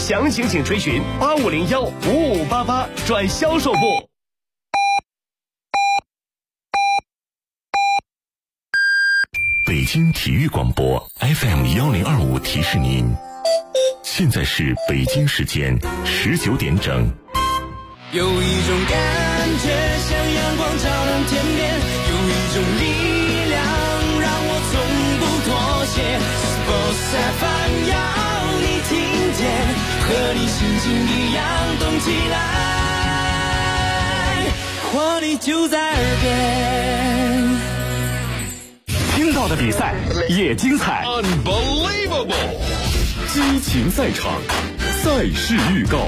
详情请垂询8501-5588转销售部。 北京体育广播 FM1025提示您，现在是北京时间19点整。 有一种感觉像阳光照亮天边，有一种力量让我从不妥协。Sports FM 要你听见，和你心情一样动起来，活力就在耳边。 听到的比赛也精彩 Unbelievable 激情赛场赛事预告。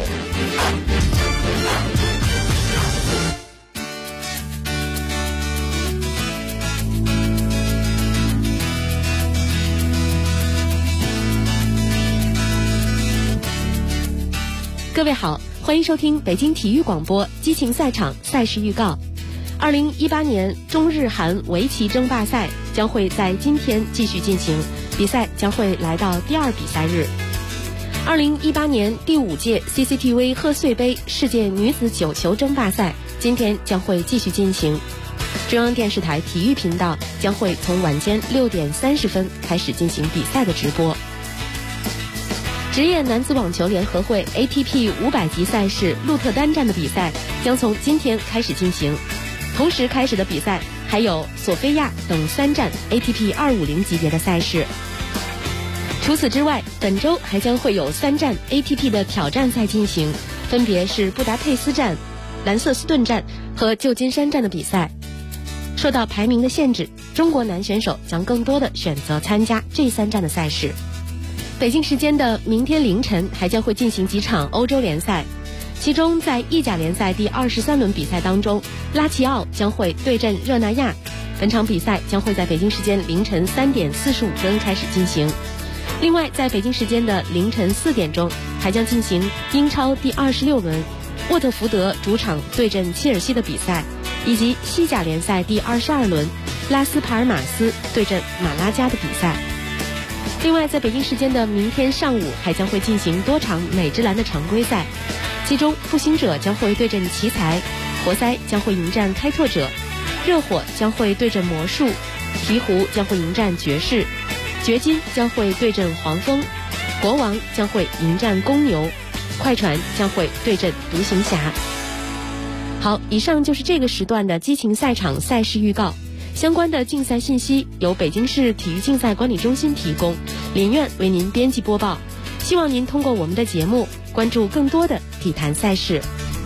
各位好，欢迎收听北京体育广播激情赛场赛事预告。2018年中日韩围棋争霸赛将会在今天继续进行，比赛将会来到第2比赛日。2018年第5届 CCTV 贺岁杯世界女子9球争霸赛今天将会继续进行。中央电视台体育频道将会从晚间6点30分开始进行比赛的直播。职业男子网球联合会 ATP 500级赛事鹿特丹站的比赛将从今天开始进行，同时开始的比赛还有索菲亚等3站 ATP 250级别的赛事。除此之外，本周还将会有3站 ATP 的挑战赛进行，分别是布达佩斯站、兰瑟斯顿站和旧金山站的比赛。受到排名的限制，中国男选手将更多的选择参加这3站的赛事。北京时间的明天凌晨还将会进行几场欧洲联赛，其中在意甲联赛第23轮比赛当中，拉齐奥将会对阵热那亚。本场比赛将会在北京时间凌晨3点45分开始进行。另外，在北京时间的凌晨4点钟还将进行英超第26轮沃特福德主场对阵切尔西的比赛，以及西甲联赛第22轮拉斯帕尔马斯对阵马拉加的比赛。另外，在北京时间的明天上午还将会进行多场美职篮的常规赛，其中复兴者将会对阵奇才，活塞将会迎战开拓者，热火将会对阵魔术，鹈鹕将会迎战爵士，掘金将会对阵黄蜂，国王将会迎战公牛，快船将会对阵独行侠。好，以上就是这个时段的激情赛场赛事预告。相关的竞赛信息由北京市体育竞赛管理中心提供，连院为您编辑播报。希望您通过我们的节目关注更多的体坛赛事。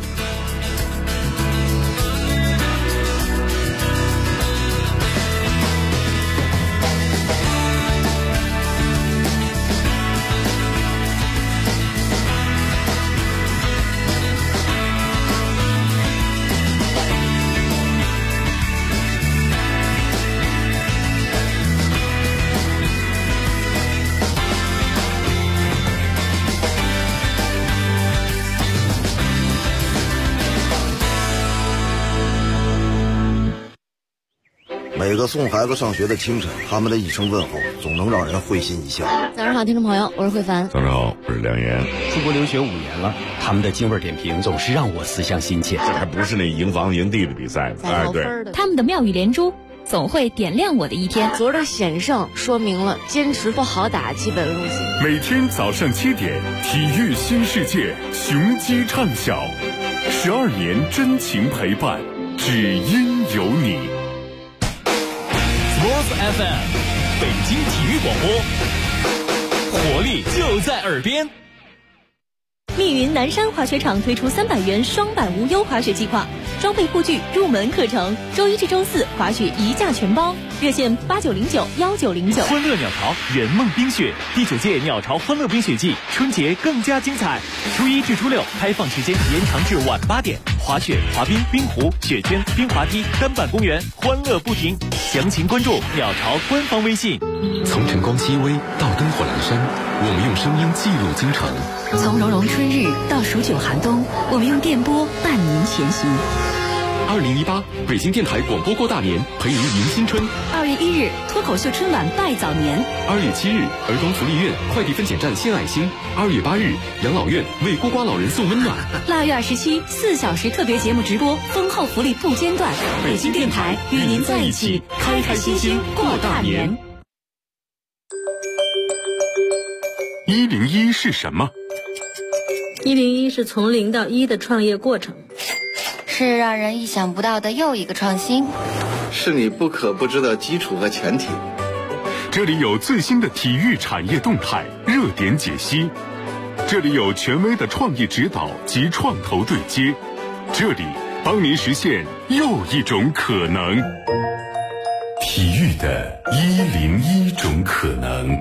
每个送孩子上学的清晨，他们的一声问候总能让人会心一笑。 早上好，听众朋友，我是慧凡。 早上好，我是梁岩。 出国留学5年了，他们的京味点评总是让我思乡心切。 这还不是那营房营地的比赛呢，对， 他们的妙语连珠总会点亮我的一天。 昨儿的险胜说明了坚持不好打基本路线。 每天早上7点，体育新世界，雄鸡唱晓，12年真情陪伴，只因有你。 Sports FM 北京体育广播，活力就在耳边。 密云南山滑雪场推出300元双板无忧滑雪计划，装备护具、入门课程，周1至周4滑雪1价全包，热线89091909。 欢乐鸟巢圆梦冰雪第9届鸟巢欢乐冰雪季，春节更加精彩。初1至初6开放时间延长至晚8点，滑雪、滑冰、冰壶、雪圈、冰滑梯、单板公园，欢乐不停。详情关注鸟巢官方微信。 从晨光熹微到灯火阑珊，我们用声音记录京城； 从融融春日到数9寒冬，我们用电波伴您前行。 2018北京电台广播过大年，陪您迎新春。 2月1日，脱口秀春晚拜早年。 2月7日，儿童福利院快递分拣站献爱心；2月8日，养老院为孤寡老人送温暖。 腊月27 4小时特别节目直播，丰厚福利不间断。北京电台与您在一起，开开心心过大年。 101是什么 ？101是从0到1的创业过程， 是让人意想不到的又一个创新， 是你不可不知的基础和前提。 这里有最新的体育产业动态热点解析，这里有权威的创意指导及创投对接，这里帮您实现又一种可能。 体育的101种可能。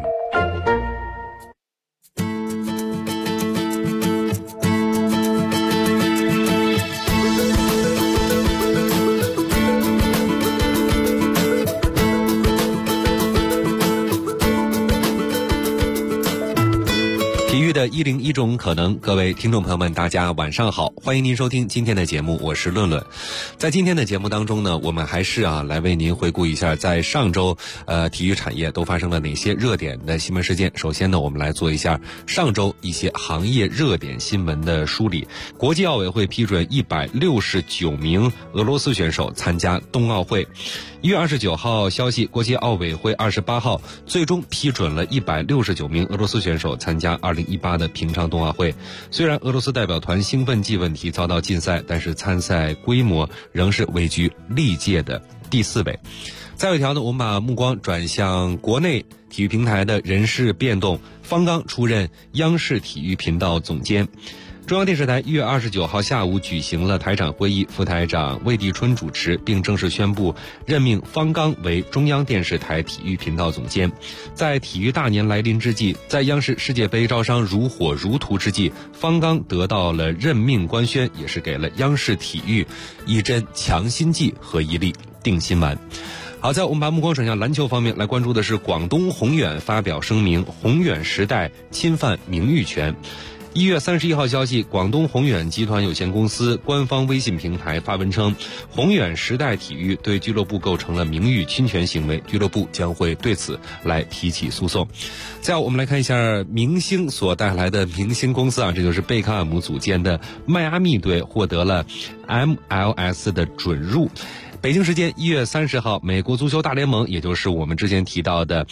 体育的101种可能，各位听众朋友们，大家晚上好，欢迎您收听今天的节目，我是论论。在今天的节目当中呢，我们还是来为您回顾一下在上周体育产业都发生了哪些热点的新闻事件。首先呢，我们来做一下上周一些行业热点新闻的梳理。国际奥委会批准169名俄罗斯选手参加冬奥会。1月29号消息，国际奥委会28号最终批准了169名俄罗斯选手参加2018的平昌冬奥会。虽然俄罗斯代表团兴奋剂问题遭到禁赛，但是参赛规模仍是位居历届的第4位。再有一条呢，我们把目光转向国内体育平台的人事变动，方刚出任央视体育频道总监。中央电视台1月29号下午举行了台长会议，副台长魏地春主持，并正式宣布任命方刚为中央电视台体育频道总监。在体育大年来临之际，在央视世界杯招商如火如荼之际，方刚得到了任命官宣，也是给了央视体育一针强心剂和一粒定心丸。好在我们把目光转向篮球方面，来关注的是广东宏远发表声明，宏远时代侵犯名誉权。1月31号消息，广东宏远集团有限公司官方微信平台发文称，宏远时代体育对俱乐部构成了名誉侵权行为，俱乐部将会对此来提起诉讼。再我们来看一下明星所带来的明星公司这就是贝克汉姆组建的迈阿密队获得了 MLS 的准入。北京时间1月30号，美国足球大联盟，也就是我们之前提到的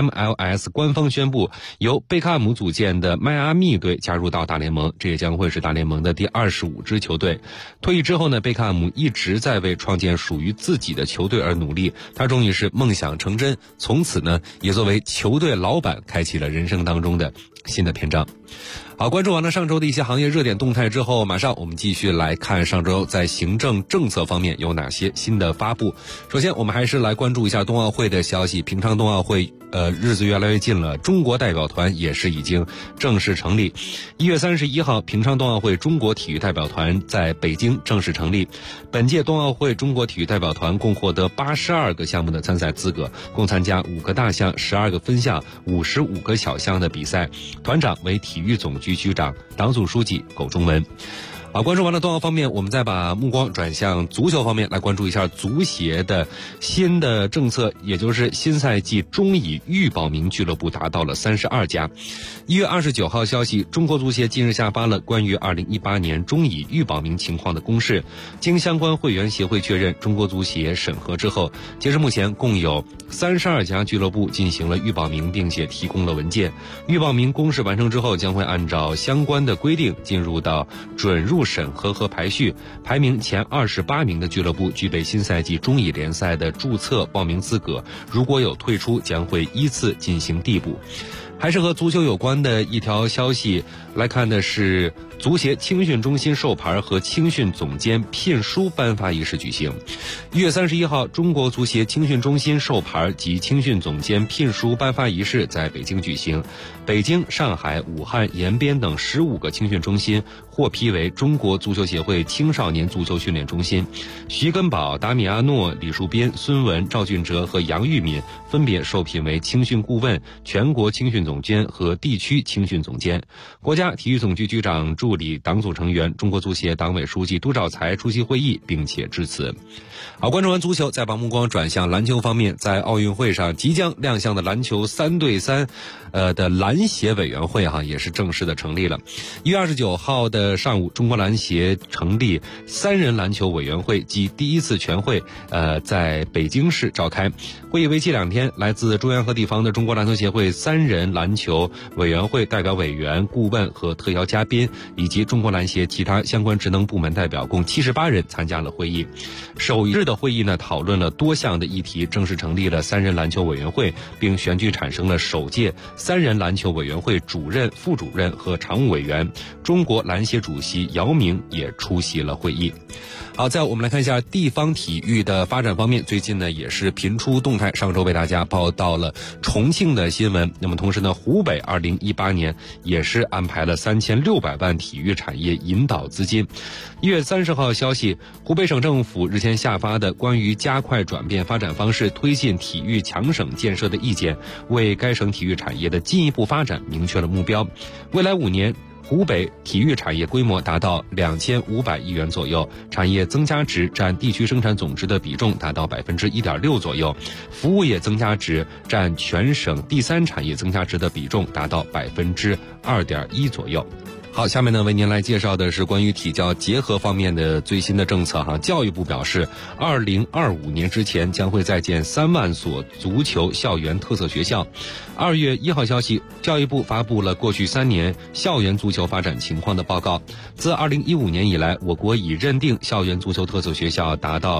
MLS 官方宣布，由贝克汉姆组建的迈阿密队加入到大联盟，这也将会是大联盟的第25支球队。退役之后呢，贝克汉姆一直在为创建属于自己的球队而努力，他终于是梦想成真，从此呢，也作为球队老板开启了人生当中的新的篇章。好，关注完了上周的一些行业热点动态之后，马上我们继续来看上周在行政政策方面有哪些新的发布。首先我们还是来关注一下冬奥会的消息。平昌冬奥会日子越来越近了，中国代表团也是已经正式成立。1月31号，平昌冬奥会中国体育代表团在北京正式成立。本届冬奥会中国体育代表团共获得82个项目的参赛资格，共参加5个大项、12个分项、55个小项的比赛。团长为体育总局局长、党组书记苟仲文。好，关注完了冬奥方面，我们再把目光转向足球方面，来关注一下足协的新的政策，也就是新赛季中乙预报名俱乐部达到了32家。1月29号消息，中国足协近日下发了关于2018年中乙预报名情况的公示，经相关会员协会确认，中国足协审核之后，截至目前共有32家俱乐部进行了预报名，并且提供了文件。预报名公示完成之后，将会按照相关的规定进入到准入审核和排序，排名前28名的俱乐部具备新赛季中乙联赛的注册报名资格，如果有退出，将会依次进行递补。还是和足球有关的一条消息，来看的是足协青训中心授牌和青训总监聘书颁发仪式举行。1月31号，中国足协青训中心授牌及青训总监聘书颁发仪式在北京举行。北京、上海、武汉、延边等15个青训中心获批为中国足球协会青少年足球训练中心。徐根宝、达米阿诺、李树斌、孙文、赵俊哲和杨玉敏分别受聘为青训顾问、全国青训总监和地区青训总监。国家体育总局局长助理党组成员、中国足协党委书记杜兆才出席会议并且致辞。好，关注完足球，再把目光转向篮球方面，在奥运会上即将亮相的篮球3对3的篮协委员会也是正式的成立了。1月29号的上午，中国篮协成立3人篮球委员会暨第一次全会在北京市召开。会议为期2天，来自中央和地方的中国篮球协会3人篮球委员会代表委员、顾问和特邀嘉宾，以及中国篮协其他相关职能部门代表共78人参加了会议。首日的会议呢，讨论了多项的议题，正式成立了3人篮球委员会，并选举产生了首届3人篮球委员会主任、副主任和常务委员。中国篮协主席姚明也出席了会议。好，再我们来看一下地方体育的发展方面，最近呢也是频出动态。上周为大家报道了重庆的新闻，那么同时呢，湖北2018年也是安排了3600万体育产业引导资金。1月30号消息，湖北省政府日前下发的关于加快转变发展方式、推进体育强省建设的意见，为该省体育产业的进一步发展明确了目标。未来5年，湖北体育产业规模达到2500亿元左右，产业增加值占地区生产总值的比重达到1.6%左右，服务业增加值占全省第3产业增加值的比重达到2.1%左右。好，下面呢为您来介绍的是关于体教结合方面的最新的政策教育部表示，2025年之前将会再建3万所足球校园特色学校。2月1号消息，教育部发布了过去3年校园足球发展情况的报告。自2015年以来，我国已认定校园足球特色学校达到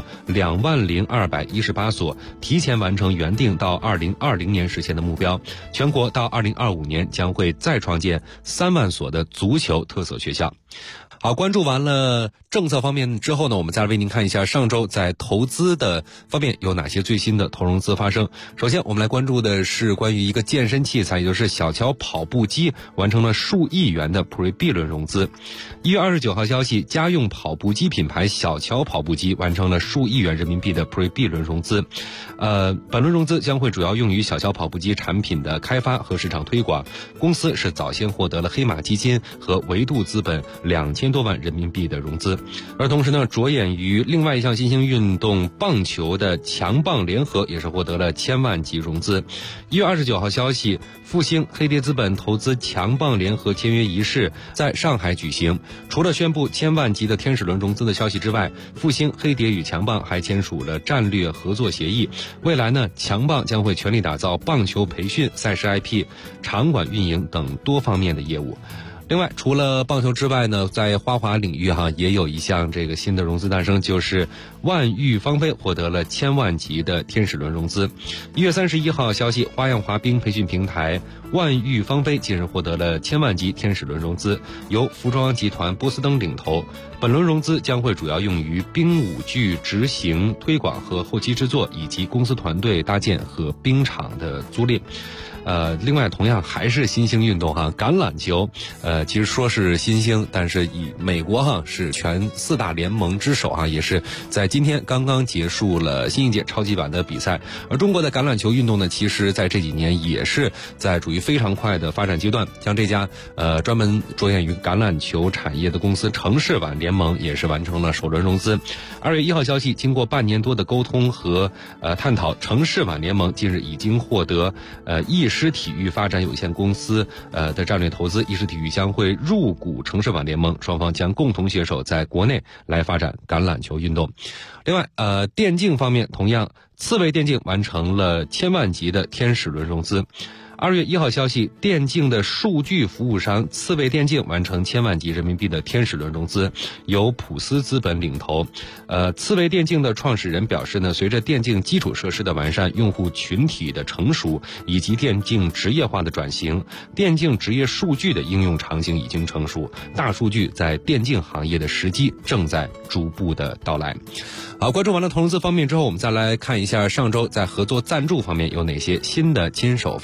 20218所，提前完成原定到2020年实现的目标。全国到2025年将会再创建3万所的足球特色学校。好，关注完了政策方面之后呢，我们再来为您看一下上周在投资的方面有哪些最新的投融资发生。首先我们来关注的是关于一个健身器材，也就是小乔跑步机完成了数亿元的 Pre-B 轮融资。1月29号消息，家用跑步机品牌小乔跑步机完成了数亿元人民币的 Pre-B 轮融资。本轮融资将会主要用于小乔跑步机产品的开发和市场推广。公司是早先获得了黑马基金和维度资本2000多万人民币的融资。而同时呢，着眼于另外一项新兴运动棒球的强棒联合也是获得了1000万级融资。1月29号消息，复兴黑蝶资本投资强棒联合签约仪式在上海举行。除了宣布1000万级的天使轮融资的消息之外，复兴黑蝶与强棒还签署了战略合作协议。未来呢，强棒将会全力打造棒球培训、赛事 IP、场馆运营等多方面的业务。另外，除了棒球之外呢，在花滑领域也有一项这个新的融资诞生，就是万裕芳菲获得了1000万级的天使轮融资。1月31号消息，花样滑冰培训平台万裕芳菲近日获得了1000万级天使轮融资，由服装集团波司登领投。本轮融资将会主要用于冰舞具执行推广和后期制作，以及公司团队搭建和冰场的租赁。另外同样还是新兴运动橄榄球，其实说是新兴，但是以美国是全4大联盟之首也是在今天刚刚结束了新一届超级碗的比赛。而中国的橄榄球运动呢，其实在这几年也是在处于非常快的发展阶段。像这家专门着眼于橄榄球产业的公司城市碗联盟也是完成了首轮融资。2月1号消息，经过半年多的沟通和探讨，城市碗联盟近日已经获得意识体育发展有限公司的战略投资，意识体育将会入股城市碗联盟，双方将共同携手在国内来发展橄榄球运动。另外电竞方面，同样刺猬电竞完成了1000万级的天使轮融资。2月1号消息，电竞的数据服务商刺猬电竞完成1000万级人民币的天使轮融资，由普思资本领投。刺猬电竞的创始人表示呢，随着电竞基础设施的完善、用户群体的成熟以及电竞职业化的转型，电竞职业数据的应用场景已经成熟，大数据在电竞行业的时机正在逐步的到来。好，关注完了投融资方面之后，我们再来看一下上周在合作赞助方面有哪些新的亲手发生。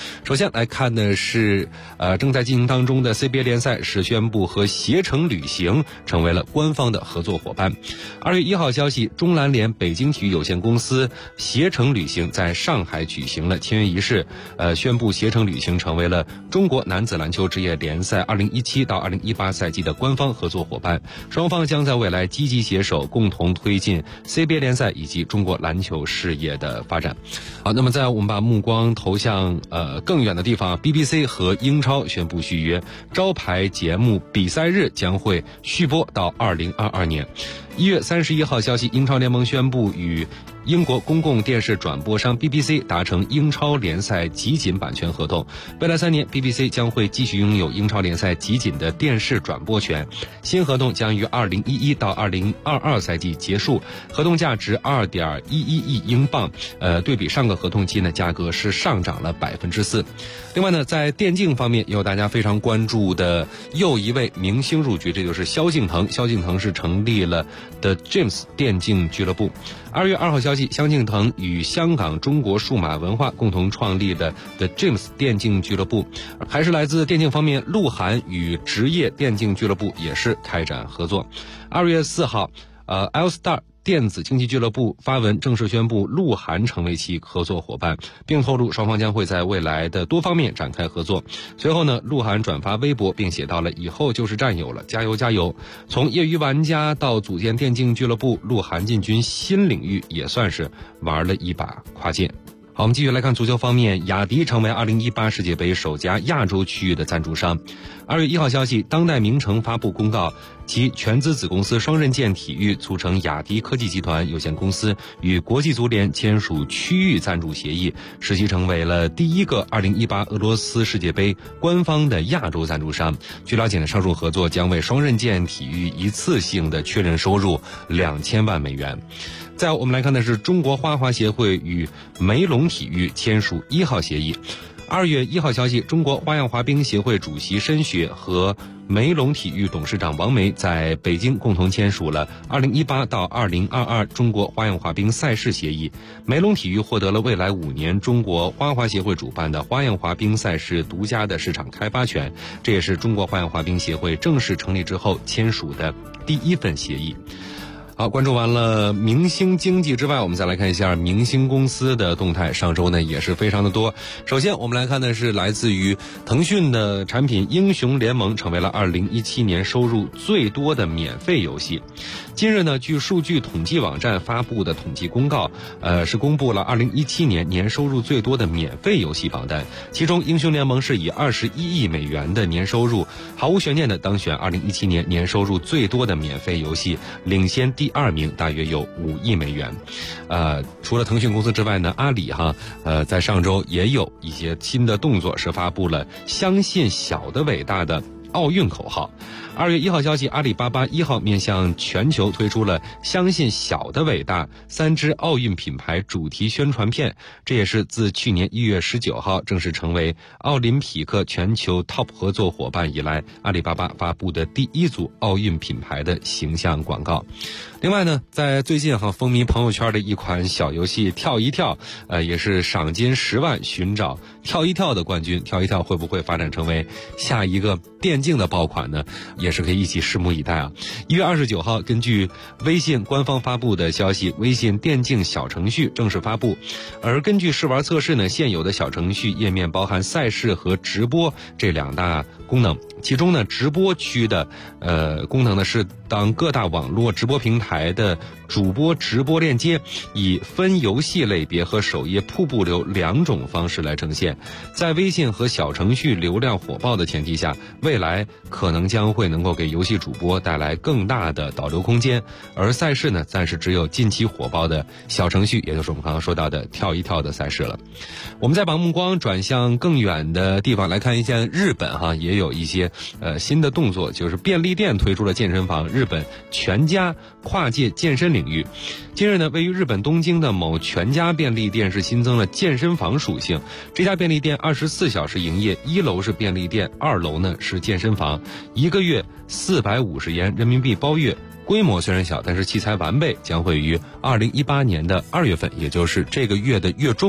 首先来看的是正在进行当中的 CBA 联赛是宣布和携程旅行成为了官方的合作伙伴。2月1号消息，中篮联北京体育有限公司携程旅行在上海举行了签约仪式，宣布携程旅行成为了中国男子篮球职业联赛2017到2018赛季的官方合作伙伴，双方将在未来积极携手，共同推进 CBA 联赛以及中国篮球事业的发展。好，那么在我们把目光投向更远的地方， BBC 和英超宣布续约，招牌节目比赛日将会续播到2022年。1月31号消息，英超联盟宣布与英国公共电视转播商 BBC 达成英超联赛集锦版权合同，未来3年 BBC 将会继续拥有英超联赛集锦的电视转播权。新合同将于2011到2022赛季结束，合同价值2.11亿英镑，对比上个合同期呢，价格是上涨了4%。另外呢，在电竞方面，有大家非常关注的又一位明星入局，这就是萧敬腾。萧敬腾是成立了 The James 电竞俱乐部。2月2号消息，萧敬腾与香港中国数码文化共同创立的 The James 电竞俱乐部，还是来自电竞方面，鹿晗与职业电竞俱乐部也是开展合作。2月4号，L-Star 电子竞技俱乐部发文正式宣布鹿晗成为其合作伙伴，并透露双方将会在未来的多方面展开合作。随后呢，鹿晗转发微博并写到了以后就是战友了，加油加油。从业余玩家到组建电竞俱乐部，鹿晗进军新领域也算是玩了一把跨界。好，我们继续来看足球方面，雅迪成为2018世界杯首家亚洲区域的赞助商。2月1号消息，当代名城发布公告，其全资子公司双刃剑体育促成雅迪科技集团有限公司与国际足联签署区域赞助协议，使其成为了第一个2018俄罗斯世界杯官方的亚洲赞助商。据了解呢，上述合作将为双刃剑体育一次性的确认收入2000万美元。再我们来看的是中国花滑协会与梅龙体育签署1号协议。2月1号消息，中国花样滑冰协会主席申雪和梅龙体育董事长王梅在北京共同签署了2018到2022中国花样滑冰赛事协议。梅龙体育获得了未来5年中国花滑协会主办的花样滑冰赛事独家的市场开发权，这也是中国花样滑冰协会正式成立之后签署的第1份协议。好，关注完了明星经济之外，我们再来看一下明星公司的动态。上周呢也是非常的多。首先我们来看的是来自于腾讯的产品英雄联盟成为了2017年收入最多的免费游戏。今日呢，据数据统计网站发布的统计公告，是公布了2017年年收入最多的免费游戏榜单，其中英雄联盟是以21亿美元的年收入毫无悬念的当选2017年年收入最多的免费游戏，领先第2名大约有5亿美元。除了腾讯公司之外呢，阿里在上周也有一些新的动作，是发布了相信小的伟大的奥运口号。2月1号消息，阿里巴巴1号面向全球推出了相信小的伟大3支奥运品牌主题宣传片，这也是自去年1月19号正式成为奥林匹克全球 TOP 合作伙伴以来，阿里巴巴发布的第1组奥运品牌的形象广告。另外呢，在最近风靡朋友圈的一款小游戏跳一跳，也是赏金10万寻找跳一跳的冠军。跳一跳会不会发展成为下一个电竞的爆款呢？也是可以一起拭目以待啊。1月29号，根据微信官方发布的消息，微信电竞小程序正式发布。而根据试玩测试呢，现有的小程序页面包含赛事和直播这2大功能。其中呢，直播区的功能呢是当各大网络直播平台的主播直播链接以分游戏类别和首页瀑布流2种方式来呈现。在微信和小程序流量火爆的前提下，未来可能将会能够给游戏主播带来更大的导流空间。而赛事呢，暂时只有近期火爆的小程序，也就是我们刚刚说到的跳一跳的赛事了。我们再把目光转向更远的地方来看一下，日本也有一些新的动作，就是便利店推出了健身房，日本全家跨界健身领域。今日呢，位于日本东京的某全家便利店是新增了健身房属性。这家便利店24小时营业，1楼是便利店，2楼呢是健身房，1个月450元人民币包月。规模虽然小，但是器材完备，将会于2018年的2月份，也就是这个月的月中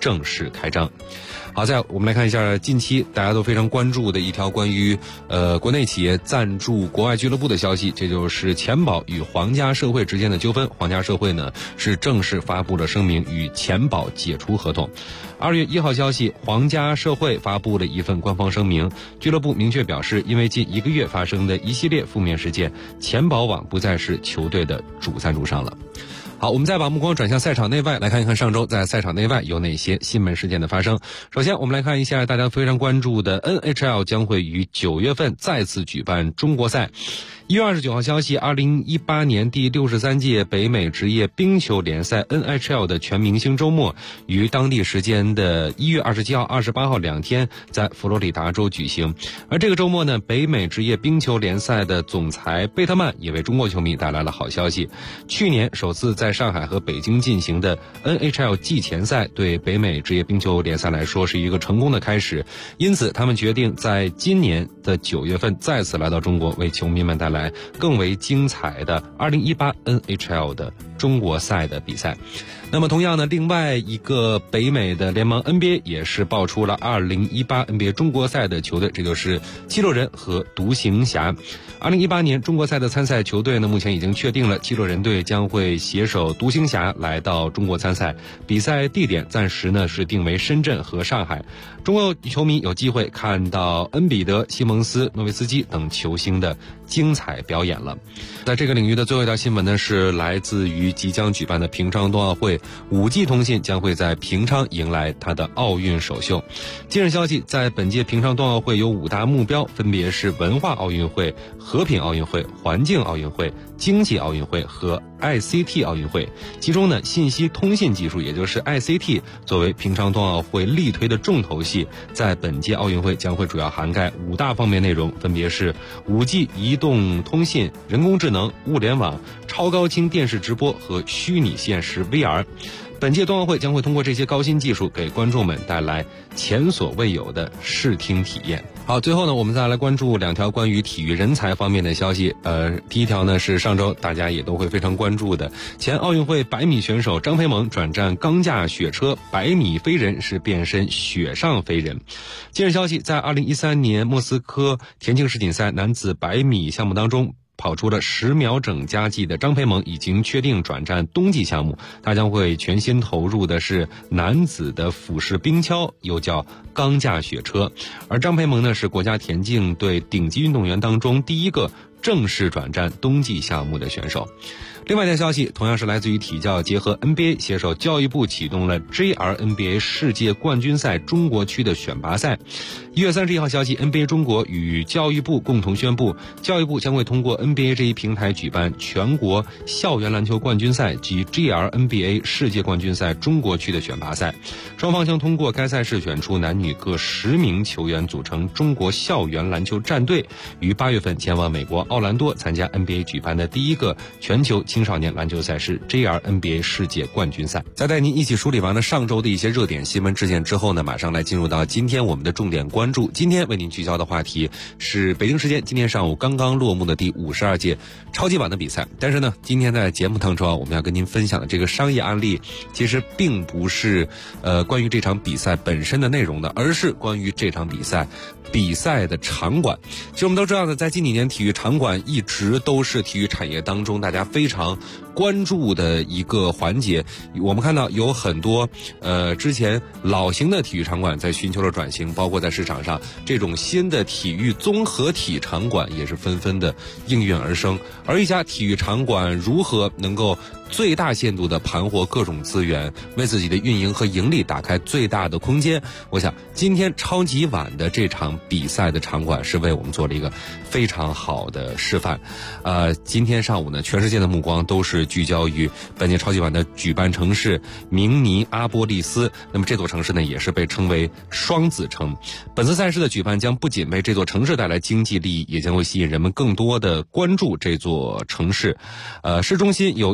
正式开张。好，再我们来看一下近期大家都非常关注的一条关于国内企业赞助国外俱乐部的消息，这就是钱宝与皇家社会之间的纠纷。皇家社会呢是正式发布了声明，与钱宝解除合同。2月1号消息，皇家社会发布了一份官方声明，俱乐部明确表示，因为近1个月发生的一系列负面事件，钱宝网不再是球队的主赞助商了。好，我们再把目光转向赛场内外，来看一看上周在赛场内外有哪些新闻事件的发生。首先我们来看一下大家非常关注的 NHL 将会于9月份再次举办中国赛。1月29号消息，2018年第63届北美职业冰球联赛 NHL 的全明星周末于当地时间的1月27号、28号2天在佛罗里达州举行。而这个周末呢，北美职业冰球联赛的总裁贝特曼也为中国球迷带来了好消息。去年首次在上海和北京进行的 NHL 季前赛，对北美职业冰球联赛来说是一个成功的开始，因此他们决定在今年的9月份再次来到中国，为球迷们带来更为精彩的2018 NHL 的中国赛的比赛。那么同样呢，另外一个北美的联盟 NBA 也是爆出了2018 NBA 中国赛的球队，这就是七六人和独行侠。2018年中国赛的参赛球队呢，目前已经确定了，七六人队将会携手独行侠来到中国参赛，比赛地点暂时呢是定为深圳和上海。中国球迷有机会看到恩比德、西蒙斯、诺维斯基等球星的精彩表演了。在这个领域的最后一条新闻呢，是来自于即将举办的平昌冬奥会，5G 通信将会在平昌迎来它的奥运首秀。今日消息，在本届平昌冬奥会有5大目标，分别是文化奥运会、和平奥运会、环境奥运会、经济奥运会和 ICT 奥运会。其中呢，信息通信技术也就是 ICT 作为平昌冬奥会力推的重头戏，在本届奥运会将会主要涵盖5大方面内容，分别是 5G 移动通信、人工智能、物联网、超高清电视直播和虚拟现实 VR。本届冬奥会将会通过这些高新技术，给观众们带来前所未有的视听体验。好，最后呢，我们再来关注2条关于体育人才方面的消息。第一条呢是上周大家也都会非常关注的，前奥运会100米选手张培萌转战钢架雪车100米飞人，是变身雪上飞人。今日消息，在2013年莫斯科田径世锦赛男子100米项目当中，跑出了10秒整佳绩的张培萌已经确定转战冬季项目，他将会全心投入的是男子的俯式冰橇，又叫钢架雪车。而张培萌呢，是国家田径队顶级运动员当中第一个正式转战冬季项目的选手。另外一条消息同样是来自于体教结合 NBA 携手教育部启动了 JRNBA 世界冠军赛中国区的选拔赛。1月31号消息， NBA 中国与教育部共同宣布，教育部将会通过 NBA 这一平台举办全国校园篮球冠军赛及 JRNBA 世界冠军赛中国区的选拔赛。双方将通过该赛事选出男女各10名球员，组成中国校园篮球战队，于8月份前往美国奥兰多参加 NBA 举办的第一个全球青少年篮球赛事 JRNBA 世界冠军赛。在带您一起梳理完了上周的一些热点新闻事件之后呢，马上来进入到今天我们的重点关注。今天为您聚焦的话题是北京时间今天上午刚刚落幕的第52届超级碗的比赛。但是呢，今天在节目当中我们要跟您分享的这个商业案例，其实并不是关于这场比赛本身的内容的，而是关于这场比赛的场馆。其实我们都知道呢，在近几年体育场馆一直都是体育产业当中大家非常关注的一个环节。我们看到有很多之前老型的体育场馆在寻求了转型，包括在市场上这种新的体育综合体场馆也是纷纷的应运而生。而一家体育场馆如何能够最大限度的盘活各种资源，为自己的运营和盈利打开最大的空间，我想今天超级碗的这场比赛的场馆是为我们做了一个非常好的示范。今天上午呢，全世界的目光都是聚焦于本届超级碗的举办城市明尼阿波利斯。那么这座城市呢，也是被称为双子城。本次赛事的举办将不仅为这座城市带来经济利益，也将会吸引人们更多的关注这座城市。市中心有120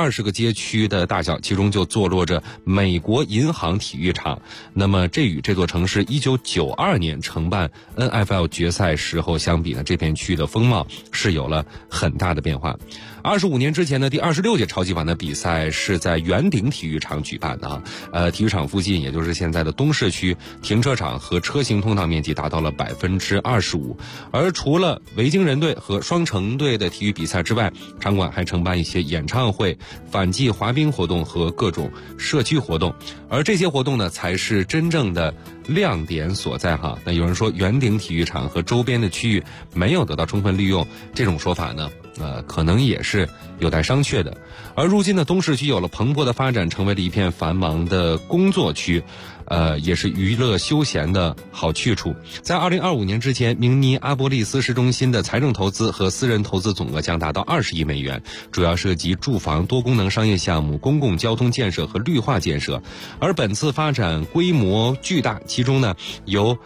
20个街区的大小，其中就坐落着美国银行体育场。那么这与这座城市1992年承办 NFL 决赛时候相比呢，这片区域的风貌是有了很大的变化。25年之前呢，第26届超级碗的比赛是在圆顶体育场举办的体育场附近，也就是现在的东市区，停车场和车行通道面积达到了25%。而除了维京人队和双城队的体育比赛之外，场馆还承办一些演唱会、反季滑冰活动和各种社区活动。而这些活动呢，才是真正的亮点所在那有人说圆顶体育场和周边的区域没有得到充分利用，这种说法呢可能也是有待商榷的。而如今的东市区有了蓬勃的发展，成为了一片繁忙的工作区，也是娱乐休闲的好去处。在2025年之前，明尼阿波利斯市中心的财政投资和私人投资总额将达到20亿美元，主要涉及住房、多功能商业项目、公共交通建设和绿化建设。而本次发展规模巨大，其中呢由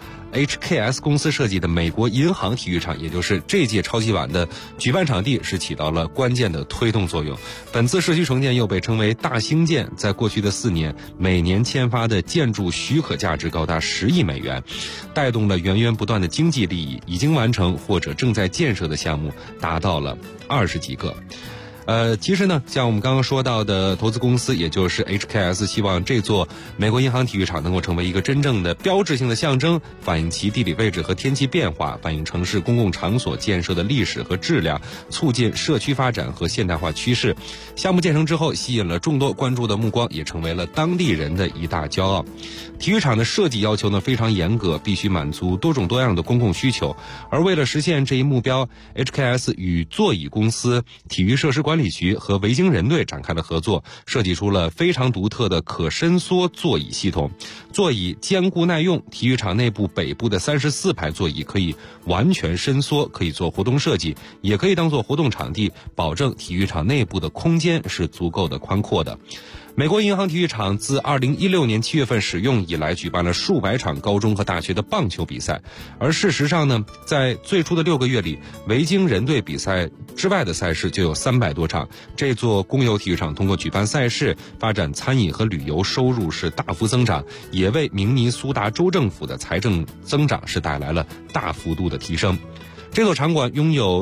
HKS 公司设计的美国银行体育场，也就是这届超级碗的举办场地，是起到了关键的推动作用。本次社区重建又被称为大兴建，在过去的4年，每年签发的建筑许可价值高达10亿美元，带动了源源不断的经济利益。已经完成或者正在建设的项目达到了20几个。其实呢，像我们刚刚说到的投资公司，也就是 HKS， 希望这座美国银行体育场能够成为一个真正的标志性的象征，反映其地理位置和天气变化，反映城市公共场所建设的历史和质量，促进社区发展和现代化趋势。项目建成之后，吸引了众多关注的目光，也成为了当地人的一大骄傲。体育场的设计要求呢非常严格，必须满足多种多样的公共需求。而为了实现这一目标， HKS 与座椅公司、体育设施管理局和维京人队展开了合作，设计出了非常独特的可伸缩座椅系统。座椅坚固耐用，体育场内部北部的34排座椅可以完全伸缩，可以做活动设计，也可以当做活动场地，保证体育场内部的空间是足够的宽阔的。美国银行体育场自2016年7月份使用以来，举办了数百场高中和大学的棒球比赛。而事实上呢，在最初的6个月里，维京人队比赛之外的赛事就有300多场。这座公有体育场通过举办赛事、发展餐饮和旅游，收入是大幅增长，也为明尼苏达州政府的财政增长是带来了大幅度的提升。这座场馆拥有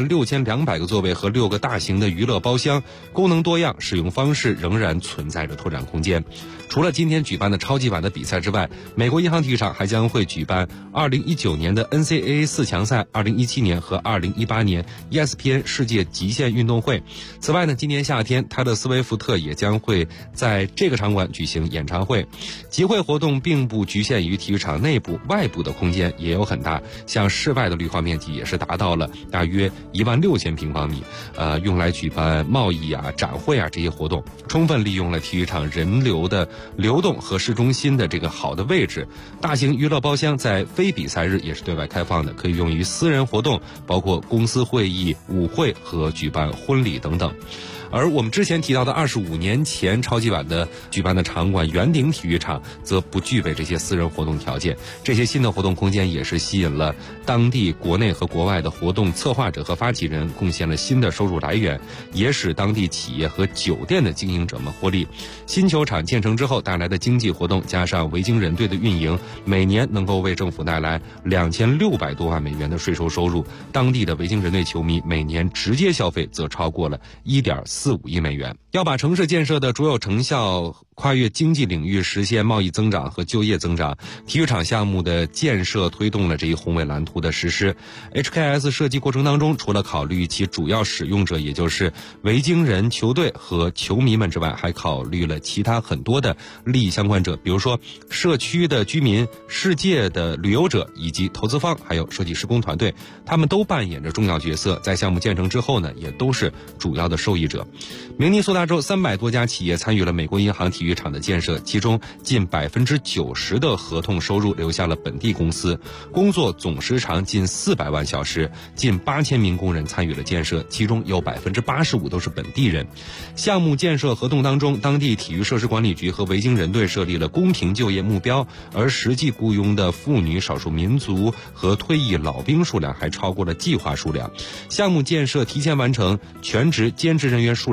66200个座位和6个大型的娱乐包厢，功能多样，使用方式仍然存在着拓展空间。除了今天举办的超级碗的比赛之外，美国银行体育场还将会举办2019年的 NCAA 4强赛、2017年和2018年 ESPN 世界极限运动会。此外呢，今年夏天泰勒·斯威夫特也将会在这个场馆举行演唱会。集会活动并不局限于体育场内部，外部的空间也有很大，像室外的绿化面积也是达到了大约16000平方米，用来举办贸易展会这些活动，充分利用了体育场人流的流动和市中心的这个好的位置。大型娱乐包厢在非比赛日也是对外开放的，可以用于私人活动，包括公司会议、舞会和举办婚礼等等。而我们之前提到的25年前超级碗的举办的场馆圆顶体育场则不具备这些私人活动条件。这些新的活动空间也是吸引了当地国内和国外的活动策划者和发起人，贡献了新的收入来源，也使当地企业和酒店的经营者们获利。新球场建成之后带来的经济活动，加上维京人队的运营，每年能够为政府带来2600多万美元的税收收入。当地的维京人队球迷每年直接消费则超过了1.45亿美元。要把城市建设的卓有成效跨越经济领域，实现贸易增长和就业增长，体育场项目的建设推动了这一宏伟蓝图的实施。HKS 设计过程当中，除了考虑其主要使用者，也就是维京人球队和球迷们之外，还考虑了其他很多的利益相关者，比如说社区的居民、世界的旅游者以及投资方，还有设计施工团队，他们都扮演着重要角色。在项目建成之后呢，也都是主要的受益者。明尼苏达州300多家企业参与了美国银行体育场的建设，其中近90%的合同收入留下了本地公司，工作总时长近400万小时，近8000名工人参与了建设，其中有85%都是本地人。项目建设合同当中，当地体育设施管理局和维京人队设立了公平就业目标，而实际雇佣的妇女、少数民族和退役老兵数量还超过了计划数量。项目建设提前完成，全职兼职人员数